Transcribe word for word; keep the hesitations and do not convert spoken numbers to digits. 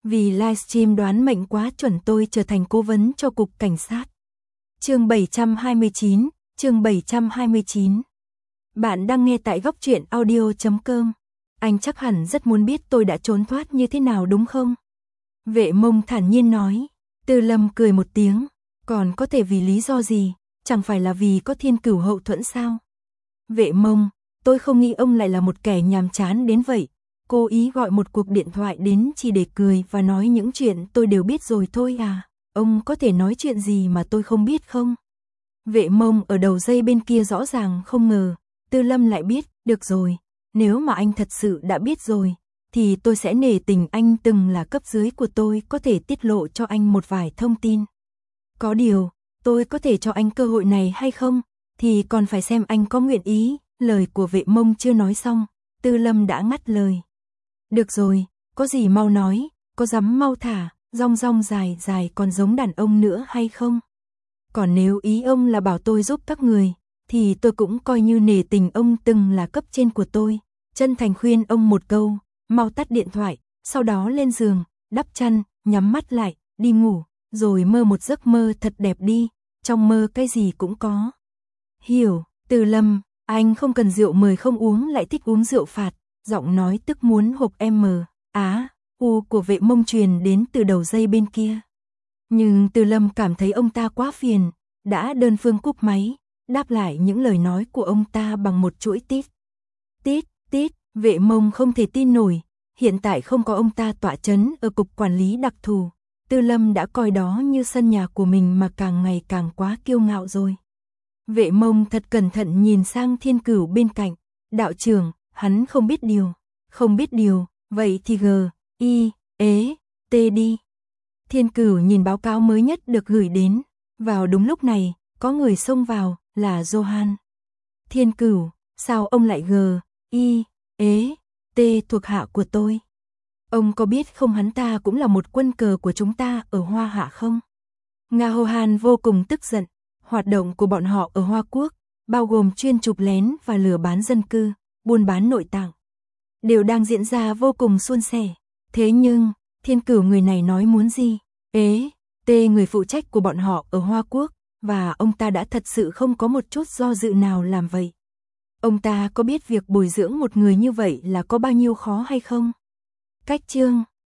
Vì livestream đoán mệnh quá chuẩn tôi trở thành cố vấn cho cục cảnh sát. Chương bảy trăm hai mươi chín, chương bảy trăm hai mươi chín. Bạn đang nghe tại góc truyện audio chấm com. Anh chắc hẳn rất muốn biết tôi đã trốn thoát như thế nào đúng không? Vệ Mông thản nhiên nói. Tư Lâm cười một tiếng. Còn có thể vì lý do gì? Chẳng phải là vì có Thiên Cửu hậu thuẫn sao? Vệ Mông, tôi không nghĩ ông lại là một kẻ nhàm chán đến vậy. Cố ý gọi một cuộc điện thoại đến chỉ để cười và nói những chuyện tôi đều biết rồi thôi à. Ông có thể nói chuyện gì mà tôi không biết không? Vệ Mông ở đầu dây bên kia rõ ràng không ngờ. Tư Lâm lại biết, được rồi. Nếu mà anh thật sự đã biết rồi, thì tôi sẽ nể tình anh từng là cấp dưới của tôi có thể tiết lộ cho anh một vài thông tin. Có điều, tôi có thể cho anh cơ hội này hay không? Thì còn phải xem anh có nguyện ý. Lời của Vệ Mông chưa nói xong, Tư Lâm đã ngắt lời. Được rồi, có gì mau nói, có dám mau thả, rong rong dài dài còn giống đàn ông nữa hay không? Còn nếu ý ông là bảo tôi giúp các người, thì tôi cũng coi như nể tình ông từng là cấp trên của tôi. Chân thành khuyên ông một câu, mau tắt điện thoại, sau đó lên giường, đắp chăn, nhắm mắt lại, đi ngủ, rồi mơ một giấc mơ thật đẹp đi, trong mơ cái gì cũng có. Hiểu, Tư Lâm, anh không cần rượu mời không uống lại thích uống rượu phạt, giọng nói tức muốn hộc em mờ, á, u của Vệ Mông truyền đến từ đầu dây bên kia. Nhưng Tư Lâm cảm thấy ông ta quá phiền, đã đơn phương cúp máy, đáp lại những lời nói của ông ta bằng một chuỗi tít. Tít, tít, Vệ Mông không thể tin nổi, hiện tại không có ông ta tọa chấn ở cục quản lý đặc thù. Tư Lâm đã coi đó như sân nhà của mình mà càng ngày càng quá kiêu ngạo rồi. Vệ Mông thật cẩn thận nhìn sang Thiên Cửu bên cạnh, đạo trưởng, hắn không biết điều, không biết điều, vậy thì G, I, ế, T đi. Thiên Cửu nhìn báo cáo mới nhất được gửi đến, vào đúng lúc này, có người xông vào, là Johan. Thiên Cửu, sao ông lại G, I, ế, T thuộc hạ của tôi? Ông có biết không hắn ta cũng là một quân cờ của chúng ta ở Hoa Hạ không? Nga Johan vô cùng tức giận, hoạt động của bọn họ ở Hoa Quốc, bao gồm chuyên chụp lén và lừa bán dân cư, buôn bán nội tạng, đều đang diễn ra vô cùng suôn sẻ. Thế nhưng, Thiên Cửu người này nói muốn gì? Ế, T người phụ trách của bọn họ ở Hoa Quốc, và ông ta đã thật sự không có một chút do dự nào làm vậy. Ông ta có biết việc bồi dưỡng một người như vậy là có bao nhiêu khó hay không? Cách chương